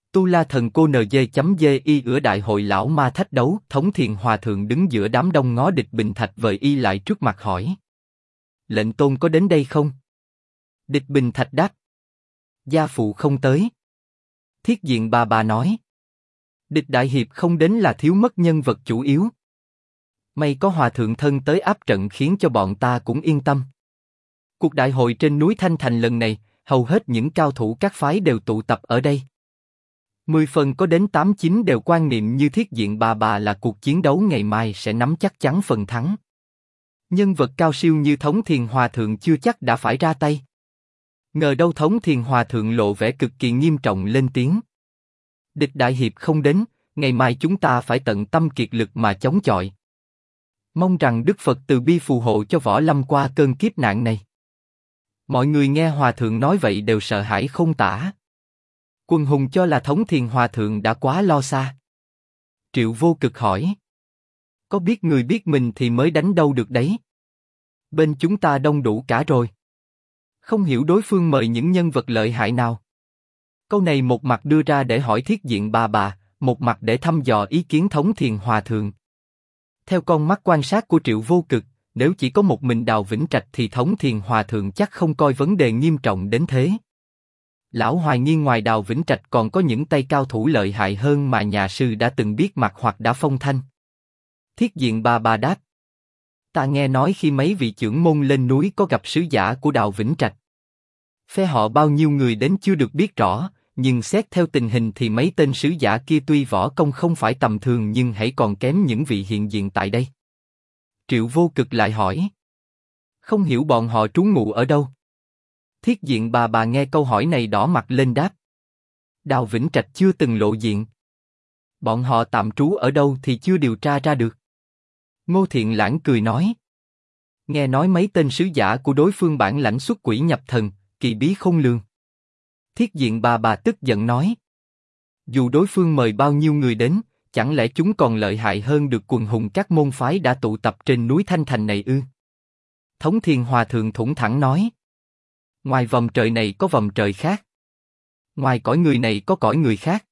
Tu La Thần Cô NG.gi ửa đại hội lão ma thách đấu. Thống Thiền Hòa Thượng đứng giữa đám đông ngó Địch Bình Thạch vời y lại trước mặt hỏi. Lệnh Tôn có đến đây không? Địch Bình Thạch đáp. Gia phụ không tới. Thiết Diện bà nói. Địch Đại Hiệp không đến là thiếu mất nhân vật chủ yếu. May có Hòa Thượng thân tới áp trận khiến cho bọn ta cũng yên tâm. Cuộc đại hội trên núi Thanh Thành lần này, hầu hết những cao thủ các phái đều tụ tập ở đây. 10 phần có đến 8-9 đều quan niệm như Thiết Diện bà là cuộc chiến đấu ngày mai sẽ nắm chắc chắn phần thắng. Nhân vật cao siêu như Thống Thiền Hòa Thượng chưa chắc đã phải ra tay. Ngờ đâu Thống Thiền Hòa Thượng lộ vẻ cực kỳ nghiêm trọng lên tiếng. Địch Đại Hiệp không đến, ngày mai chúng ta phải tận tâm kiệt lực mà chống chọi. Mong rằng Đức Phật từ bi phù hộ cho Võ Lâm qua cơn kiếp nạn này. Mọi người nghe Hòa Thượng nói vậy đều sợ hãi không tả. Quần hùng cho là Thống Thiền Hòa Thượng đã quá lo xa. Triệu Vô Cực hỏi. Có biết người biết mình thì mới đánh đâu được đấy. Bên chúng ta đông đủ cả rồi. Không hiểu đối phương mời những nhân vật lợi hại nào. Câu này một mặt đưa ra để hỏi Thiết Diện bà, một mặt để thăm dò ý kiến Thống Thiền Hòa Thượng. Theo con mắt quan sát của Triệu Vô Cực, nếu chỉ có một mình Đào Vĩnh Trạch thì Thống Thiền Hòa Thượng chắc không coi vấn đề nghiêm trọng đến thế. Lão hoài nghi ngoài Đào Vĩnh Trạch còn có những tay cao thủ lợi hại hơn mà nhà sư đã từng biết mặt hoặc đã phong thanh. Thiết Diện bà đáp. Ta nghe nói khi mấy vị trưởng môn lên núi có gặp sứ giả của Đào Vĩnh Trạch. Phe họ bao nhiêu người đến chưa được biết rõ, nhưng xét theo tình hình thì mấy tên sứ giả kia tuy võ công không phải tầm thường nhưng hãy còn kém những vị hiện diện tại đây. Triệu Vô Cực lại hỏi. Không hiểu bọn họ trú ngụ ở đâu? Thiết Diện bà nghe câu hỏi này đỏ mặt lên đáp. Đào Vĩnh Trạch chưa từng lộ diện. Bọn họ tạm trú ở đâu thì chưa điều tra ra được. Ngô Thiện Lãng cười nói. Nghe nói mấy tên sứ giả của đối phương bản lãnh xuất quỷ nhập thần, kỳ bí không lường. Thiết Diện bà tức giận nói. Dù đối phương mời bao nhiêu người đến, chẳng lẽ chúng còn lợi hại hơn được quần hùng các môn phái đã tụ tập trên núi Thanh Thành này ư? Thống Thiền Hòa Thượng thủng thẳng nói. Ngoài vòng trời này có vòng trời khác. Ngoài cõi người này có cõi người khác.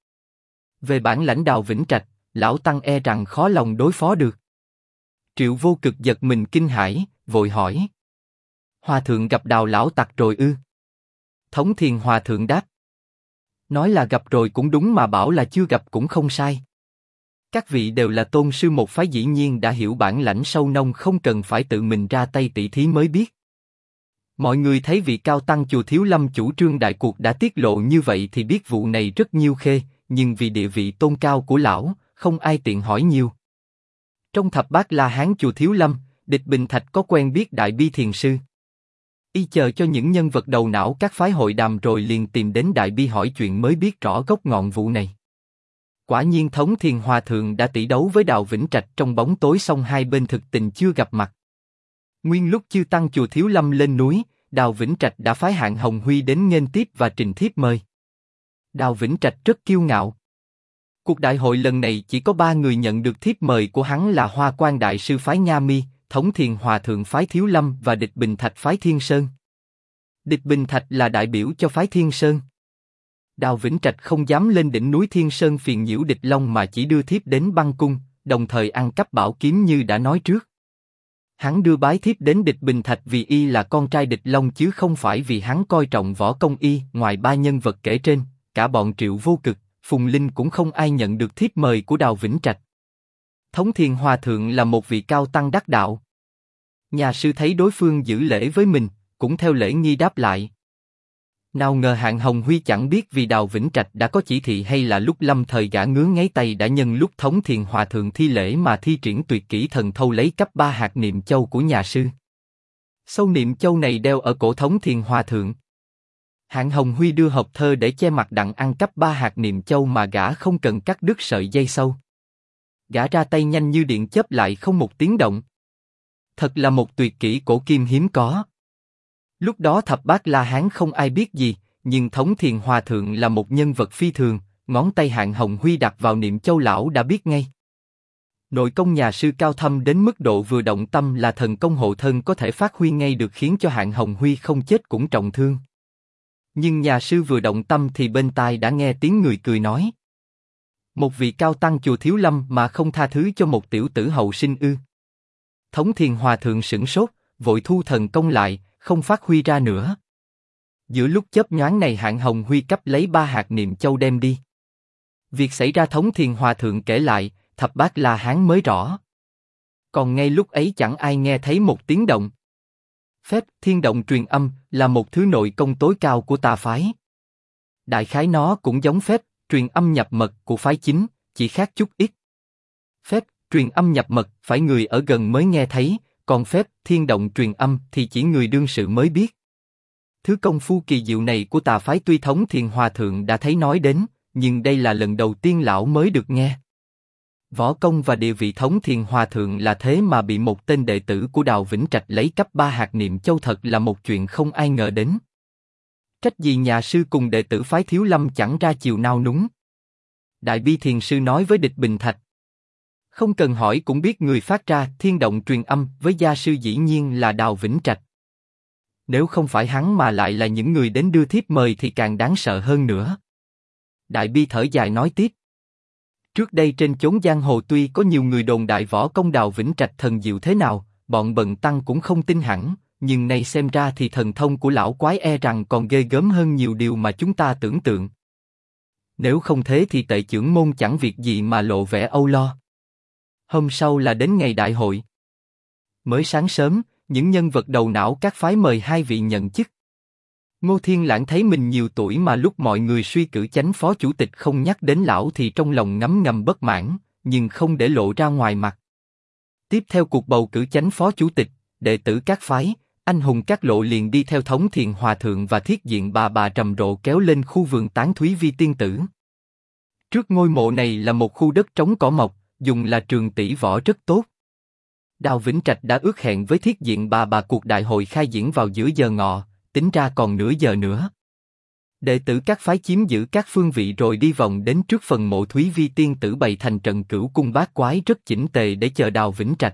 Về bản lãnh Đào Vĩnh Trạch, lão tăng e rằng khó lòng đối phó được. Triệu Vô Cực giật mình kinh hãi, vội hỏi. Hòa Thượng gặp Đào lão tặc rồi ư? Thống Thiền Hòa Thượng đáp. Nói là gặp rồi cũng đúng mà bảo là chưa gặp cũng không sai. Các vị đều là tôn sư một phái dĩ nhiên đã hiểu bản lãnh sâu nông không cần phải tự mình ra tay tỉ thí mới biết. Mọi người thấy vị cao tăng chùa Thiếu Lâm chủ trương đại cuộc đã tiết lộ như vậy thì biết vụ này rất nhiêu khê, nhưng vì địa vị tôn cao của lão, không ai tiện hỏi nhiều. Trong thập bát La Hán chùa Thiếu Lâm, Địch Bình Thạch có quen biết Đại Bi Thiền Sư. Y chờ cho những nhân vật đầu não các phái hội đàm rồi liền tìm đến Đại Bi hỏi chuyện mới biết rõ gốc ngọn vụ này. Quả nhiên Thống Thiền Hòa Thượng đã tỷ đấu với Đào Vĩnh Trạch trong bóng tối song hai bên thực tình chưa gặp mặt. Nguyên lúc chư tăng chùa Thiếu Lâm lên núi, Đào Vĩnh Trạch đã phái Hạng Hồng Huy đến nghênh tiếp và trình thiếp mời. Đào Vĩnh Trạch rất kiêu ngạo. Cuộc đại hội lần này chỉ có 3 người nhận được thiếp mời của hắn là Hoa Quan Đại Sư phái Nha Mi, Thống Thiền Hòa Thượng phái Thiếu Lâm và Địch Bình Thạch phái Thiên Sơn. Địch Bình Thạch là đại biểu cho phái Thiên Sơn. Đào Vĩnh Trạch không dám lên đỉnh núi Thiên Sơn phiền nhiễu Địch Long mà chỉ đưa thiếp đến băng cung, đồng thời ăn cắp bảo kiếm như đã nói trước. Hắn đưa bái thiếp đến Địch Bình Thạch vì y là con trai Địch Long chứ không phải vì hắn coi trọng võ công y. Ngoài 3 nhân vật kể trên, cả bọn Triệu Vô Cực, Phùng Linh cũng không ai nhận được thiếp mời của Đào Vĩnh Trạch. Thống Thiền Hòa Thượng là một vị cao tăng đắc đạo. Nhà sư thấy đối phương giữ lễ với mình, cũng theo lễ nghi đáp lại. Nào ngờ Hạng Hồng Huy chẳng biết vì Đào Vĩnh Trạch đã có chỉ thị hay là lúc lâm thời gã ngứa ngáy tay đã nhân lúc Thống Thiền Hòa Thượng thi lễ mà thi triển tuyệt kỹ thần thâu lấy cắp 3 hạt niệm châu của nhà sư. Sâu niệm châu này đeo ở cổ Thống Thiền Hòa Thượng. Hạng Hồng Huy đưa hộp thơ để che mặt đặng ăn cắp 3 hạt niệm châu mà gã không cần cắt đứt sợi dây sâu. Gã ra tay nhanh như điện chớp lại không một tiếng động. Thật là một tuyệt kỹ cổ kim hiếm có. Lúc đó thập bát La Hán không ai biết gì, nhưng Thống Thiền Hòa Thượng là một nhân vật phi thường, ngón tay Hạng Hồng Huy đặt vào niệm châu lão đã biết ngay. Nội công nhà sư cao thâm đến mức độ vừa động tâm là thần công hộ thân có thể phát huy ngay được khiến cho Hạng Hồng Huy không chết cũng trọng thương. Nhưng nhà sư vừa động tâm thì bên tai đã nghe tiếng người cười nói. Một vị cao tăng chùa Thiếu Lâm mà không tha thứ cho một tiểu tử hậu sinh ư? Thống Thiền Hòa Thượng sửng sốt, vội thu thần công lại, không phát huy ra nữa. Giữa lúc chớp nhoáng này Hạng Hồng Huy cấp lấy 3 hạt niệm châu đem đi. Việc xảy ra Thống Thiền Hòa Thượng kể lại, Thập Bát La Hán mới rõ. Còn ngay lúc ấy chẳng ai nghe thấy một tiếng động. Phép thiên động truyền âm là một thứ nội công tối cao của tà phái. Đại khái nó cũng giống phép truyền âm nhập mật của phái chính, chỉ khác chút ít. Phép truyền âm nhập mật phải người ở gần mới nghe thấy, còn phép thiên động truyền âm thì chỉ người đương sự mới biết. Thứ công phu kỳ diệu này của tà phái tuy Thống Thiền Hòa Thượng đã thấy nói đến, nhưng đây là lần đầu tiên lão mới được nghe. Võ công và địa vị Thống Thiền Hòa Thượng là thế mà bị một tên đệ tử của Đào Vĩnh Trạch lấy cắp 3 hạt niệm châu, thật là một chuyện không ai ngờ đến. Trách gì nhà sư cùng đệ tử phái Thiếu Lâm chẳng ra chiều nao núng. Đại Bi Thiền sư nói với Địch Bình Thạch. Không cần hỏi cũng biết người phát ra thiên động truyền âm với gia sư dĩ nhiên là Đào Vĩnh Trạch. Nếu không phải hắn mà lại là những người đến đưa thiếp mời thì càng đáng sợ hơn nữa. Đại Bi thở dài nói tiếp. Trước đây trên chốn giang hồ tuy có nhiều người đồn đại võ công Đào Vĩnh Trạch thần diệu thế nào, bọn bần tăng cũng không tin hẳn, nhưng nay xem ra thì thần thông của lão quái e rằng còn ghê gớm hơn nhiều điều mà chúng ta tưởng tượng. Nếu không thế thì Tệ Chưởng môn chẳng việc gì mà lộ vẻ âu lo. Hôm sau là đến ngày đại hội. Mới sáng sớm, những nhân vật đầu não các phái mời 2 vị nhận chức. Ngô Thiên Lãng thấy mình nhiều tuổi mà lúc mọi người suy cử chánh phó chủ tịch không nhắc đến lão thì trong lòng ngấm ngầm bất mãn, nhưng không để lộ ra ngoài mặt. Tiếp theo cuộc bầu cử chánh phó chủ tịch, đệ tử các phái, anh hùng các lộ liền đi theo Thống Thiền Hòa Thượng và Thiết Diện bà trầm rộ kéo lên khu vườn Tán Thúy Vi Tiên Tử. Trước ngôi mộ này là một khu đất trống cỏ mọc, dùng là trường tỷ võ rất tốt. Đào Vĩnh Trạch đã ước hẹn với Thiết Diện bà cuộc đại hội khai diễn vào giữa giờ ngọ, tính ra còn nửa giờ nữa. Đệ tử các phái chiếm giữ các phương vị rồi đi vòng đến trước phần mộ Thúy Vi Tiên Tử bày thành trận cửu cung bát quái rất chỉnh tề để chờ Đào Vĩnh Trạch.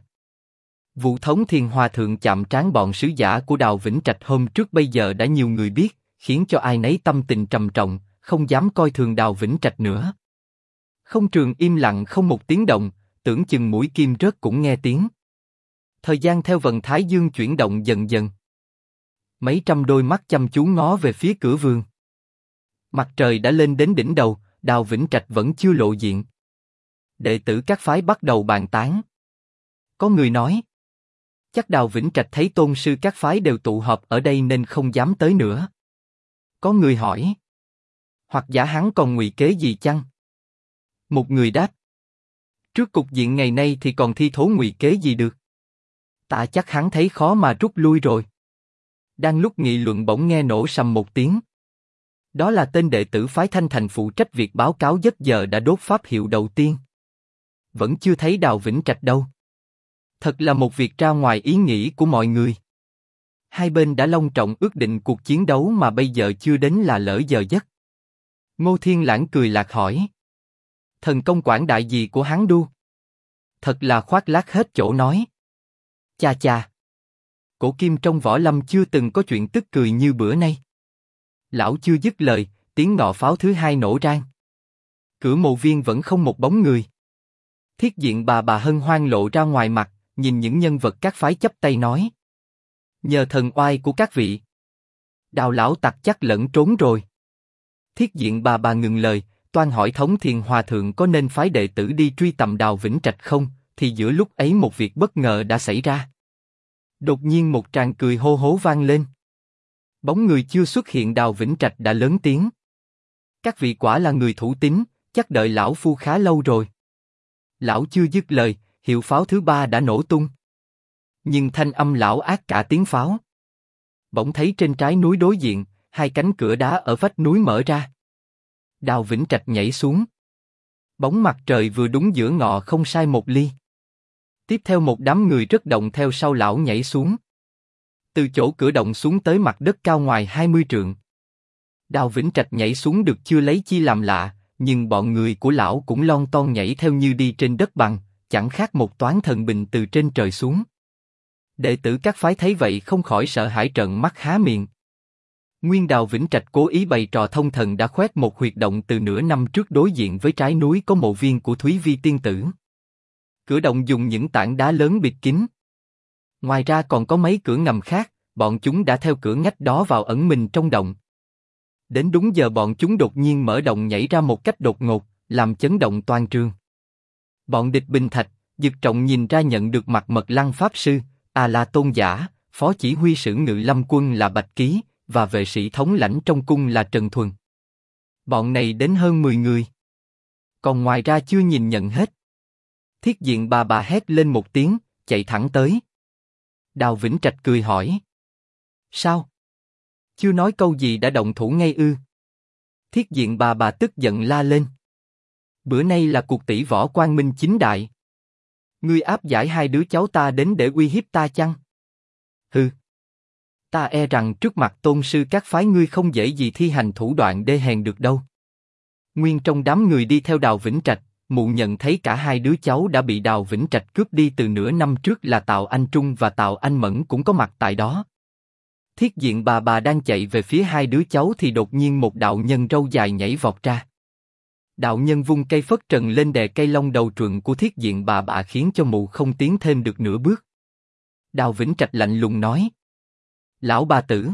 Vụ Thống Thiền Hòa Thượng chạm trán bọn sứ giả của Đào Vĩnh Trạch hôm trước bây giờ đã nhiều người biết, khiến cho ai nấy tâm tình trầm trọng, không dám coi thường Đào Vĩnh Trạch nữa. Không trường im lặng không một tiếng động, tưởng chừng mũi kim rớt cũng nghe tiếng. Thời gian theo vần thái dương chuyển động dần dần. Mấy trăm đôi mắt chăm chú ngó về phía cửa vườn. Mặt trời đã lên đến đỉnh đầu, Đào Vĩnh Trạch vẫn chưa lộ diện. Đệ tử các phái bắt đầu bàn tán. Có người nói, chắc Đào Vĩnh Trạch thấy tôn sư các phái đều tụ họp ở đây nên không dám tới nữa. Có người hỏi, hoặc giả hắn còn ngụy kế gì chăng? Một người đáp, trước cục diện ngày nay thì còn thi thố ngụy kế gì được. Ta chắc hắn thấy khó mà rút lui rồi. Đang lúc nghị luận bỗng nghe nổ sầm một tiếng. Đó là tên đệ tử phái Thanh Thành phụ trách việc báo cáo giấc giờ đã đốt pháp hiệu đầu tiên. Vẫn chưa thấy Đào Vĩnh Trạch đâu. Thật là một việc ra ngoài ý nghĩ của mọi người. Hai bên đã long trọng ước định cuộc chiến đấu mà bây giờ chưa đến là lỡ giờ giấc. Ngô Thiên Lãng cười lạc hỏi. Thần công quảng đại gì của hắn đu? Thật là khoác lác hết chỗ nói. Cha cha. Cổ kim trong võ lâm chưa từng có chuyện tức cười như bữa nay. Lão chưa dứt lời, tiếng ngọ pháo thứ hai nổ rang. Cửa mộ viên vẫn không một bóng người. Thiết Diện bà hân hoan lộ ra ngoài mặt, nhìn những nhân vật các phái chắp tay nói. Nhờ thần oai của các vị. Đào lão tặc chắc lẫn trốn rồi. Thiết Diện bà ngừng lời, toan hỏi Thống Thiền Hòa Thượng có nên phái đệ tử đi truy tầm Đào Vĩnh Trạch không, thì giữa lúc ấy một việc bất ngờ đã xảy ra. Đột nhiên một tràng cười hô hố vang lên. Bóng người chưa xuất hiện Đào Vĩnh Trạch đã lớn tiếng. Các vị quả là người thủ tín, chắc đợi lão phu khá lâu rồi. Lão chưa dứt lời, hiệu pháo thứ 3 đã nổ tung. Nhưng thanh âm lão ác cả tiếng pháo. Bỗng thấy trên trái núi đối diện, 2 cánh cửa đá ở vách núi mở ra. Đào Vĩnh Trạch nhảy xuống. Bóng mặt trời vừa đúng giữa ngọ không sai một ly. Tiếp theo một đám người rất động theo sau lão nhảy xuống. Từ chỗ cửa động xuống tới mặt đất cao ngoài 20 trượng. Đào Vĩnh Trạch nhảy xuống được chưa lấy chi làm lạ, nhưng bọn người của lão cũng lon ton nhảy theo như đi trên đất bằng, chẳng khác một toán thần bình từ trên trời xuống. Đệ tử các phái thấy vậy không khỏi sợ hãi trợn mắt há miệng. Nguyên Đào Vĩnh Trạch cố ý bày trò thông thần đã khoét một huyệt động từ nửa năm trước đối diện với trái núi có mộ viên của Thúy Vi tiên tử. Cửa động dùng những tảng đá lớn bịt kín. Ngoài ra còn có mấy cửa ngầm khác, bọn chúng đã theo cửa ngách đó vào ẩn mình trong động. Đến đúng giờ bọn chúng đột nhiên mở động nhảy ra một cách đột ngột, làm chấn động toàn trường. Bọn địch Bình Thạch, Dực Trọng nhìn ra nhận được mặt Mật Lăng Pháp Sư, là Tôn Giả, Phó Chỉ huy sử Ngự Lâm Quân là Bạch Ký, và vệ sĩ thống lãnh trong cung là Trần Thuần. Bọn này đến hơn 10 người. Còn ngoài ra chưa nhìn nhận hết. Thiết Diện bà hét lên một tiếng, chạy thẳng tới. Đào Vĩnh Trạch cười hỏi. Sao? Chưa nói câu gì đã động thủ ngay ư? Thiết Diện bà tức giận la lên. Bữa nay là cuộc tỷ võ quang minh chính đại. Ngươi áp giải hai đứa cháu ta đến để uy hiếp ta chăng? Hừ. Ta e rằng trước mặt tôn sư các phái ngươi không dễ gì thi hành thủ đoạn đê hèn được đâu. Nguyên trong đám người đi theo Đào Vĩnh Trạch, mụ nhận thấy cả hai đứa cháu đã bị Đào Vĩnh Trạch cướp đi từ nửa năm trước là Tào Anh Trung và Tào Anh Mẫn cũng có mặt tại đó. Thiết Diện bà đang chạy về phía hai đứa cháu thì đột nhiên một đạo nhân râu dài nhảy vọt ra. Đạo nhân vung cây phất trần lên đè cây long đầu truận của Thiết Diện bà khiến cho mụ không tiến thêm được nửa bước. Đào Vĩnh Trạch lạnh lùng nói. Lão bà tử.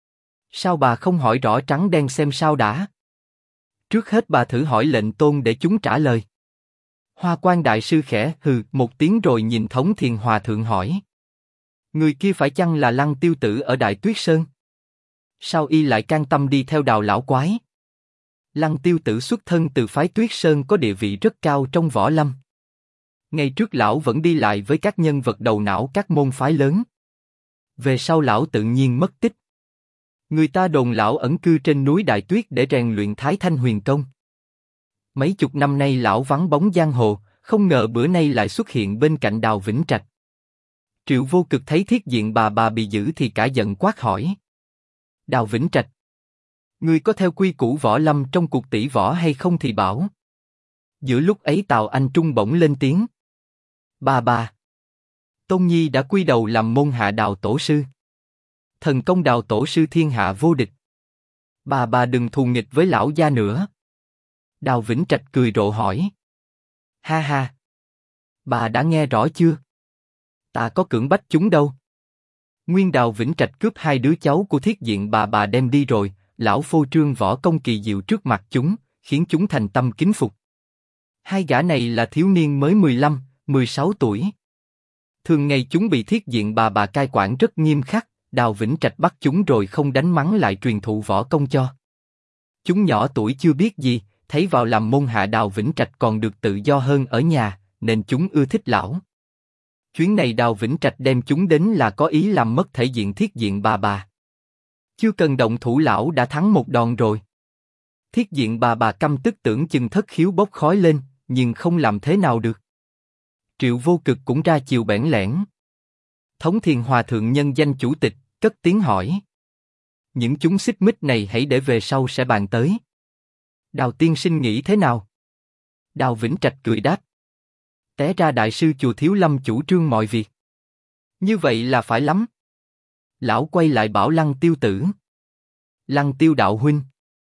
Sao bà không hỏi rõ trắng đen xem sao đã? Trước hết bà thử hỏi lệnh tôn để chúng trả lời. Hoa Quan đại sư khẽ hừ một tiếng rồi nhìn Thống Thiền Hòa thượng hỏi. Người kia phải chăng là Lăng Tiêu Tử ở Đại Tuyết Sơn? Sao y lại can tâm đi theo Đào lão quái? Lăng Tiêu Tử xuất thân từ phái Tuyết Sơn có địa vị rất cao trong võ lâm. Ngày trước lão vẫn đi lại với các nhân vật đầu não các môn phái lớn. Về sau lão tự nhiên mất tích. Người ta đồn lão ẩn cư trên núi Đại Tuyết để rèn luyện Thái Thanh Huyền Công. Mấy chục năm nay lão vắng bóng giang hồ, không ngờ bữa nay lại xuất hiện bên cạnh Đào Vĩnh Trạch. Triệu Vô Cực thấy Thiết Diện bà bị giữ thì cả giận quát hỏi. Đào Vĩnh Trạch, ngươi có theo quy củ võ lâm trong cuộc tỷ võ hay không thì bảo. Giữa lúc ấy Tào Anh Trung bỗng lên tiếng. Bà. Tôn Nhi đã quy đầu làm môn hạ Đào tổ sư. Thần công Đào tổ sư thiên hạ vô địch. Bà đừng thù nghịch với lão gia nữa. Đào Vĩnh Trạch cười rộ hỏi. Ha ha. Bà đã nghe rõ chưa? Ta có cưỡng bách chúng đâu. Nguyên Đào Vĩnh Trạch cướp hai đứa cháu của Thiết Diện bà đem đi rồi, lão phô trương võ công kỳ diệu trước mặt chúng, khiến chúng thành tâm kính phục. Hai gã này là thiếu niên mới 15, 16 tuổi. Thường ngày chúng bị Thiết Diện bà cai quản rất nghiêm khắc, Đào Vĩnh Trạch bắt chúng rồi không đánh mắng lại truyền thụ võ công cho. Chúng nhỏ tuổi chưa biết gì, thấy vào làm môn hạ Đào Vĩnh Trạch còn được tự do hơn ở nhà, nên chúng ưa thích lão. Chuyến này Đào Vĩnh Trạch đem chúng đến là có ý làm mất thể diện Thiết Diện bà. Chưa cần động thủ lão đã thắng một đòn rồi. Thiết Diện bà căm tức tưởng chừng thất khiếu bốc khói lên, nhưng không làm thế nào được. Triệu Vô Cực cũng ra chiều bẽn lẽn. Thống Thiền Hòa thượng nhân danh chủ tịch, cất tiếng hỏi. Những chúng xích mích này hãy để về sau sẽ bàn tới. Đào tiên sinh nghĩ thế nào? Đào Vĩnh Trạch cười đáp. Té ra đại sư chùa Thiếu Lâm chủ trương mọi việc. Như vậy là phải lắm. Lão quay lại bảo Lăng Tiêu Tử. Lăng Tiêu đạo huynh.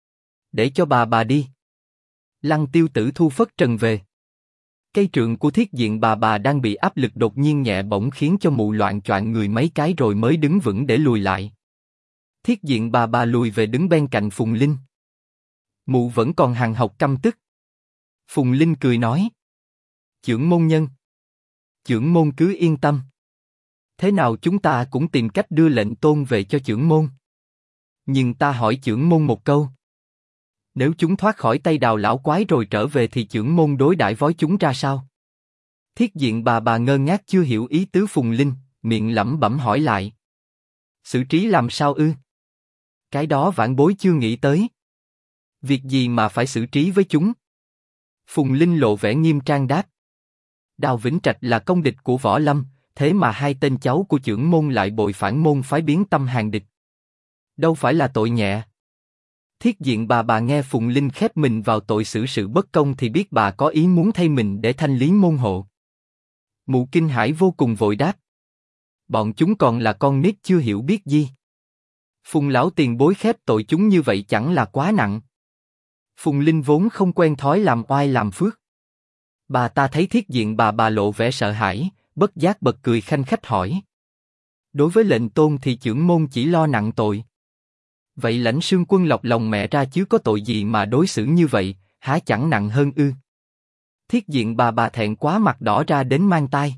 Để cho bà đi. Lăng Tiêu Tử thu phất trần về. Cây trượng của Thiết Diện bà đang bị áp lực đột nhiên nhẹ bỗng khiến cho mụ loạn choạng người mấy cái rồi mới đứng vững để lùi lại. Thiết Diện bà lùi về đứng bên cạnh Phùng Linh. Mụ vẫn còn hằng học căm tức. Phùng Linh cười nói. Chưởng môn nhân. Chưởng môn cứ yên tâm. Thế nào chúng ta cũng tìm cách đưa lệnh tôn về cho chưởng môn. Nhưng ta hỏi chưởng môn một câu. Nếu chúng thoát khỏi tay Đào lão quái rồi trở về thì chưởng môn đối đãi với chúng ra sao? Thiết Diện bà ngơ ngác chưa hiểu ý tứ Phùng Linh, miệng lẩm bẩm hỏi lại. Xử trí làm sao ư? Cái đó vãn bối chưa nghĩ tới. Việc gì mà phải xử trí với chúng? Phùng Linh lộ vẻ nghiêm trang đáp. Đào Vĩnh Trạch là công địch của võ lâm, thế mà hai tên cháu của chưởng môn lại bội phản môn phái biến tâm hàng địch. Đâu phải là tội nhẹ. Thiết Diện bà nghe Phùng Linh khép mình vào tội xử sự bất công thì biết bà có ý muốn thay mình để thanh lý môn hộ. Mụ kinh hãi vô cùng vội đáp. Bọn chúng còn là con nít chưa hiểu biết gì. Phùng lão tiền bối khép tội chúng như vậy chẳng là quá nặng. Phùng Linh vốn không quen thói làm oai làm phước. Bà ta thấy Thiết Diện bà lộ vẻ sợ hãi, bất giác bật cười khanh khách hỏi. Đối với lệnh tôn thì chưởng môn chỉ lo nặng tội. Vậy Lãnh Sương Quân lọc lòng mẹ ra chứ có tội gì mà đối xử như vậy, há chẳng nặng hơn ư? Thiết Diện bà thẹn quá mặt đỏ ra đến mang tai.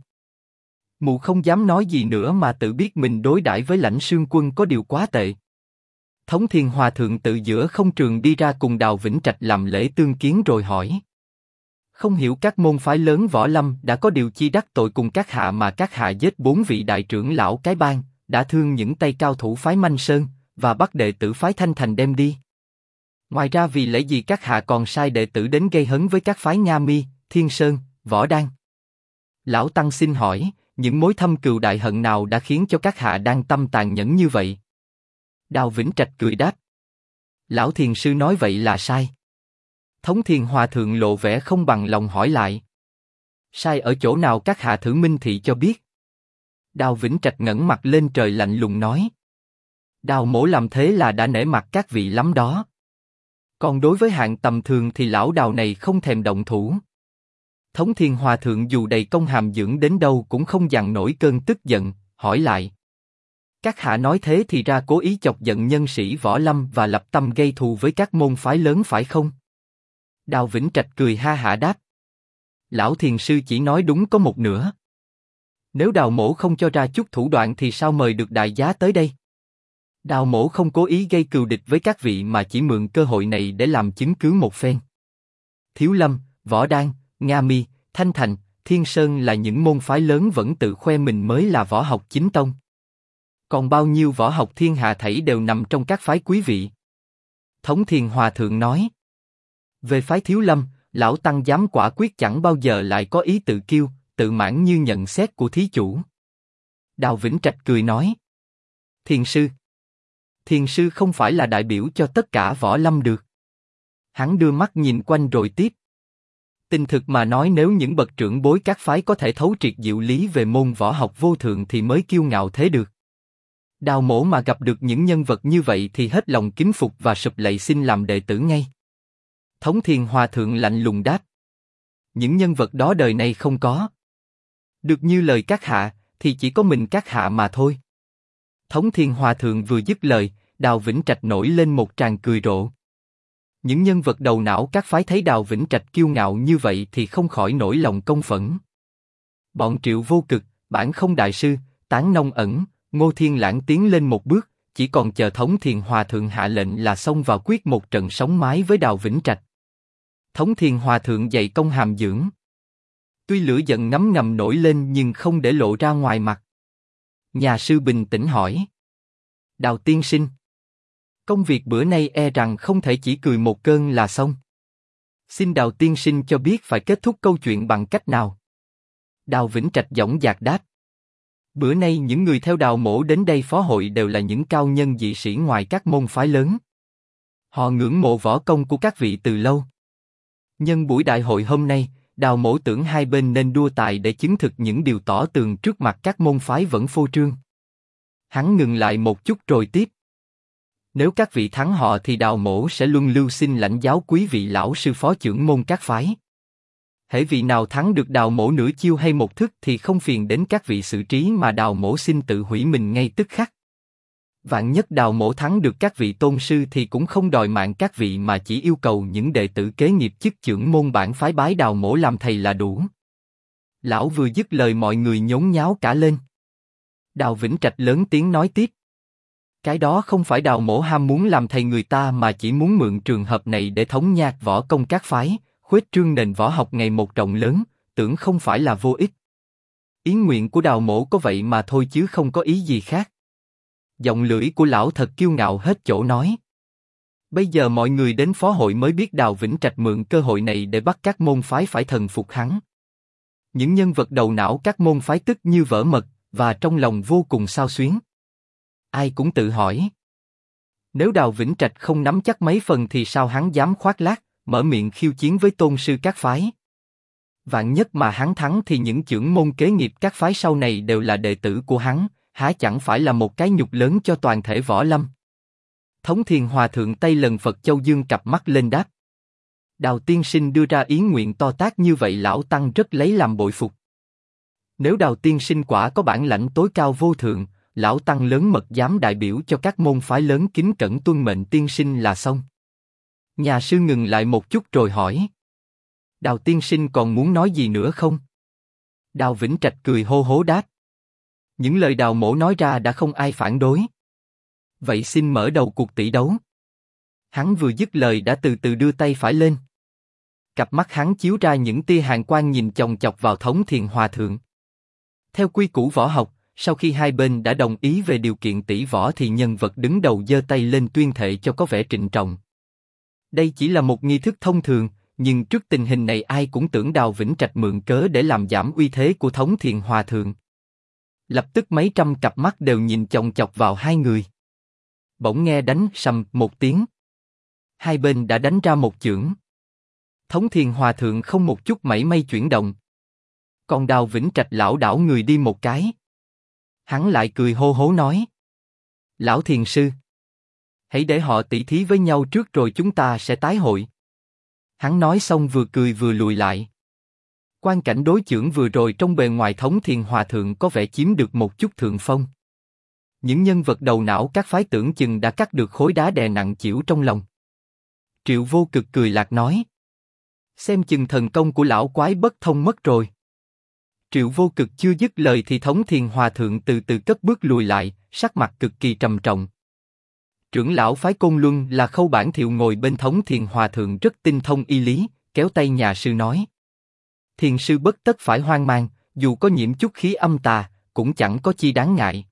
Mụ không dám nói gì nữa mà tự biết mình đối đãi với Lãnh Sương Quân có điều quá tệ. Thống Thiên Hòa thượng tự giữa không trường đi ra cùng Đào Vĩnh Trạch làm lễ tương kiến rồi hỏi. Không hiểu các môn phái lớn võ lâm đã có điều chi đắc tội cùng các hạ mà các hạ giết 4 vị đại trưởng lão cái bang, đã thương những tay cao thủ phái Manh Sơn và bắt đệ tử phái Thanh Thành đem đi. Ngoài ra vì lẽ gì các hạ còn sai đệ tử đến gây hấn với các phái Nga Mi, Thiên Sơn, Võ Đan? Lão Tăng xin hỏi, những mối thâm cừu đại hận nào đã khiến cho các hạ đang tâm tàn nhẫn như vậy? Đào Vĩnh Trạch cười đáp. Lão Thiền sư nói vậy là sai. Thống Thiên Hòa thượng lộ vẻ không bằng lòng hỏi lại. Sai ở chỗ nào các hạ thử minh thị cho biết. Đào Vĩnh Trạch ngẩng mặt lên trời lạnh lùng nói. Đào mỗ làm thế là đã nể mặt các vị lắm đó. Còn đối với hạng tầm thường thì lão Đào này không thèm động thủ. Thống Thiên Hòa thượng dù đầy công hàm dưỡng đến đâu cũng không dằn nổi cơn tức giận, hỏi lại. Các hạ nói thế thì ra cố ý chọc giận nhân sĩ võ lâm và lập tâm gây thù với các môn phái lớn phải không? Đào Vĩnh Trạch cười ha hả đáp. Lão Thiền sư chỉ nói đúng có một nửa. Nếu Đào mỗ không cho ra chút thủ đoạn thì sao mời được đại giá tới đây? Đào mỗ không cố ý gây cừu địch với các vị mà chỉ mượn cơ hội này để làm chứng cứ một phen. Thiếu Lâm, Võ Đan, Nga Mi, Thanh Thành, Thiên Sơn là những môn phái lớn vẫn tự khoe mình mới là võ học chính tông. Còn bao nhiêu võ học thiên hạ thảy đều nằm trong các phái quý vị. Thống Thiên Hòa thượng nói. Về phái Thiếu Lâm, lão tăng dám quả quyết chẳng bao giờ lại có ý tự kiêu, tự mãn như nhận xét của thí chủ. Đào Vĩnh Trạch cười nói. Thiền sư không phải là đại biểu cho tất cả võ lâm được. Hắn đưa mắt nhìn quanh rồi tiếp. Tình thực mà nói nếu những bậc trưởng bối các phái có thể thấu triệt diệu lý về môn võ học vô thượng thì mới kiêu ngạo thế được. Đào mỗ mà gặp được những nhân vật như vậy thì hết lòng kính phục và sụp lạy xin làm đệ tử ngay. Thống Thiên Hòa thượng lạnh lùng đáp. Những nhân vật đó đời này không có. Được như lời các hạ, thì chỉ có mình các hạ mà thôi. Thống Thiên Hòa thượng vừa dứt lời, Đào Vĩnh Trạch nổi lên một tràng cười rộ. Những nhân vật đầu não các phái thấy Đào Vĩnh Trạch kiêu ngạo như vậy thì không khỏi nổi lòng công phẫn. Bọn Triệu Vô Cực, Bản Không Đại Sư, Tán Nông Ẩn, Ngô Thiên Lãng tiến lên một bước, chỉ còn chờ Thống Thiên Hòa thượng hạ lệnh là xông vào quyết một trận sóng mái với Đào Vĩnh Trạch. Thống Thiên Hòa thượng dày công hàm dưỡng. Tuy lửa giận ngấm ngầm nổi lên nhưng không để lộ ra ngoài mặt. Nhà sư bình tĩnh hỏi. Đào tiên sinh. Công việc bữa nay e rằng không thể chỉ cười một cơn là xong. Xin Đào tiên sinh cho biết phải kết thúc câu chuyện bằng cách nào. Đào Vĩnh Trạch dõng dạc đáp. Bữa nay những người theo Đào mỗ đến đây phó hội đều là những cao nhân dị sĩ ngoài các môn phái lớn. Họ ngưỡng mộ võ công của các vị từ lâu. Nhân buổi đại hội hôm nay, Đào mỗ tưởng hai bên nên đua tài để chứng thực những điều tỏ tường trước mặt các môn phái vẫn phô trương. Hắn ngừng lại một chút rồi tiếp. Nếu các vị thắng họ thì Đào mỗ sẽ luân lưu xin lãnh giáo quý vị lão sư phó trưởng môn các phái. Hễ vị nào thắng được Đào mỗ nửa chiêu hay một thức thì không phiền đến các vị xử trí mà Đào mỗ xin tự hủy mình ngay tức khắc. Vạn nhất Đào mỗ thắng được các vị tôn sư thì cũng không đòi mạng các vị mà chỉ yêu cầu những đệ tử kế nghiệp chức trưởng môn bản phái bái Đào mỗ làm thầy là đủ. Lão vừa dứt lời mọi người nhốn nháo cả lên. Đào Vĩnh Trạch lớn tiếng nói tiếp. Cái đó không phải Đào mỗ ham muốn làm thầy người ta mà chỉ muốn mượn trường hợp này để thống nhạc võ công các phái, khuếch trương nền võ học ngày một rộng lớn, tưởng không phải là vô ích. Ý nguyện của Đào mỗ có vậy mà thôi chứ không có ý gì khác. Giọng lưỡi của lão thật kiêu ngạo hết chỗ nói. Bây giờ mọi người đến phó hội mới biết Đào Vĩnh Trạch mượn cơ hội này để bắt các môn phái phải thần phục hắn. Những nhân vật đầu não các môn phái tức như vỡ mật, và trong lòng vô cùng xao xuyến. Ai cũng tự hỏi. Nếu Đào Vĩnh Trạch không nắm chắc mấy phần thì sao hắn dám khoác lác, mở miệng khiêu chiến với tôn sư các phái. Vạn nhất mà hắn thắng thì những trưởng môn kế nghiệp các phái sau này đều là đệ tử của hắn, há chẳng phải là một cái nhục lớn cho toàn thể võ lâm. Thống Thiền Hòa Thượng tay lần Phật Châu dương cặp mắt lên đáp. Đào tiên sinh đưa ra ý nguyện to tát như vậy lão tăng rất lấy làm bội phục. Nếu Đào tiên sinh quả có bản lãnh tối cao vô thượng, lão tăng lớn mật dám đại biểu cho các môn phái lớn kính cẩn tuân mệnh tiên sinh là xong. Nhà sư ngừng lại một chút rồi hỏi. Đào tiên sinh còn muốn nói gì nữa không? Đào Vĩnh Trạch cười hô hố đáp. Những lời Đào mỗ nói ra đã không ai phản đối. Vậy xin mở đầu cuộc tỷ đấu. Hắn vừa dứt lời đã từ từ đưa tay phải lên. Cặp mắt hắn chiếu ra những tia hàn quang nhìn chòng chọc vào Thống Thiền Hòa Thượng. Theo quy củ võ học, sau khi hai bên đã đồng ý về điều kiện tỷ võ thì nhân vật đứng đầu giơ tay lên tuyên thệ cho có vẻ trịnh trọng. Đây chỉ là một nghi thức thông thường, nhưng trước tình hình này ai cũng tưởng Đào Vĩnh Trạch mượn cớ để làm giảm uy thế của Thống Thiền Hòa Thượng. Lập tức mấy trăm cặp mắt đều nhìn chòng chọc vào hai người. Bỗng nghe đánh sầm một tiếng. Hai bên đã đánh ra một chưởng. Thống Thiền Hòa Thượng không một chút mảy may chuyển động. Còn Đào Vĩnh Trạch lảo đảo người đi một cái. Hắn lại cười hô hố nói. Lão Thiền Sư, hãy để họ tỉ thí với nhau trước rồi chúng ta sẽ tái hội. Hắn nói xong vừa cười vừa lùi lại. Quan cảnh đối chưởng vừa rồi trong bề ngoài Thống Thiền Hòa Thượng có vẻ chiếm được một chút thượng phong. Những nhân vật đầu não các phái tưởng chừng đã cắt được khối đá đè nặng chịu trong lòng. Triệu Vô Cực cười lạc nói. Xem chừng thần công của lão quái bất thông mất rồi. Triệu Vô Cực chưa dứt lời thì Thống Thiền Hòa Thượng từ từ cất bước lùi lại, sắc mặt cực kỳ trầm trọng. Trưởng lão phái Côn Luân là Khâu Bản Thiệu ngồi bên Thống Thiền Hòa Thượng rất tinh thông y lý, kéo tay nhà sư nói. Thiền sư bất tất phải hoang mang, dù có nhiễm chút khí âm tà, cũng chẳng có chi đáng ngại.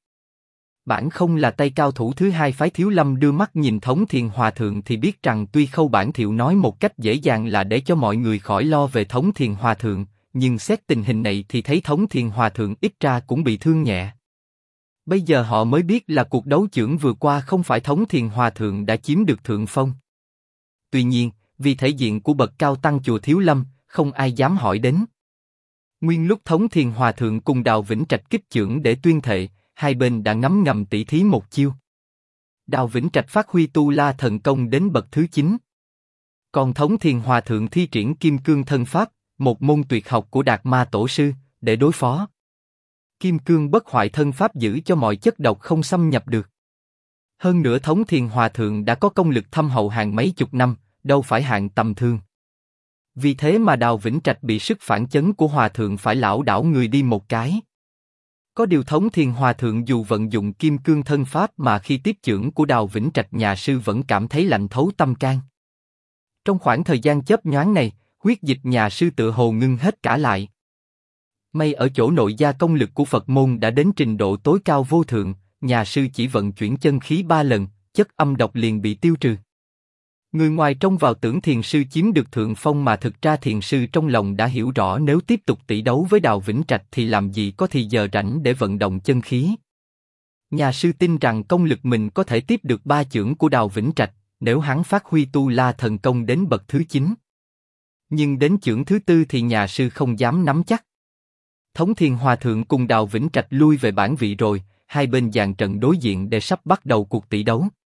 Bản không là tay cao thủ thứ hai phái Thiếu Lâm đưa mắt nhìn Thống Thiền Hòa Thượng thì biết rằng tuy Khâu Bản Thiệu nói một cách dễ dàng là để cho mọi người khỏi lo về Thống Thiền Hòa Thượng, nhưng xét tình hình này thì thấy Thống Thiền Hòa Thượng ít ra cũng bị thương nhẹ. Bây giờ họ mới biết là cuộc đấu chưởng vừa qua không phải Thống Thiền Hòa Thượng đã chiếm được thượng phong. Tuy nhiên, vì thể diện của bậc cao tăng chùa Thiếu Lâm, không ai dám hỏi đến. Nguyên lúc Thống Thiền Hòa Thượng cùng Đào Vĩnh Trạch kích chưởng để tuyên thệ, hai bên đã ngấm ngầm tỉ thí một chiêu. Đào Vĩnh Trạch phát huy tu la thần công đến bậc thứ 9. Còn Thống Thiền Hòa Thượng thi triển Kim Cương Thân Pháp, một môn tuyệt học của Đạt Ma Tổ Sư, để đối phó. Kim Cương Bất Hoại Thân Pháp giữ cho mọi chất độc không xâm nhập được. Hơn nữa Thống Thiền Hòa Thượng đã có công lực thâm hậu hàng mấy chục năm, đâu phải hạng tầm thường. Vì thế mà Đào Vĩnh Trạch bị sức phản chấn của Hòa Thượng phải lảo đảo người đi một cái. Có điều Thống Thiền Hòa Thượng dù vận dụng Kim Cương Thân Pháp mà khi tiếp chưởng của Đào Vĩnh Trạch nhà sư vẫn cảm thấy lạnh thấu tâm can. Trong khoảng thời gian chớp nhoáng này, huyết dịch nhà sư tựa hồ ngưng hết cả lại. May ở chỗ nội gia công lực của Phật môn đã đến trình độ tối cao vô thượng, nhà sư chỉ vận chuyển chân khí 3 lần, chất âm độc liền bị tiêu trừ. Người ngoài trông vào tưởng thiền sư chiếm được thượng phong mà thực ra thiền sư trong lòng đã hiểu rõ nếu tiếp tục tỷ đấu với Đào Vĩnh Trạch thì làm gì có thì giờ rảnh để vận động chân khí. Nhà sư tin rằng công lực mình có thể tiếp được 3 chưởng của Đào Vĩnh Trạch, nếu hắn phát huy tu la thần công đến bậc thứ 9. Nhưng đến chưởng thứ 4 thì nhà sư không dám nắm chắc. Thống Thiền Hòa Thượng cùng Đào Vĩnh Trạch lui về bản vị rồi, hai bên dàn trận đối diện để sắp bắt đầu cuộc tỷ đấu.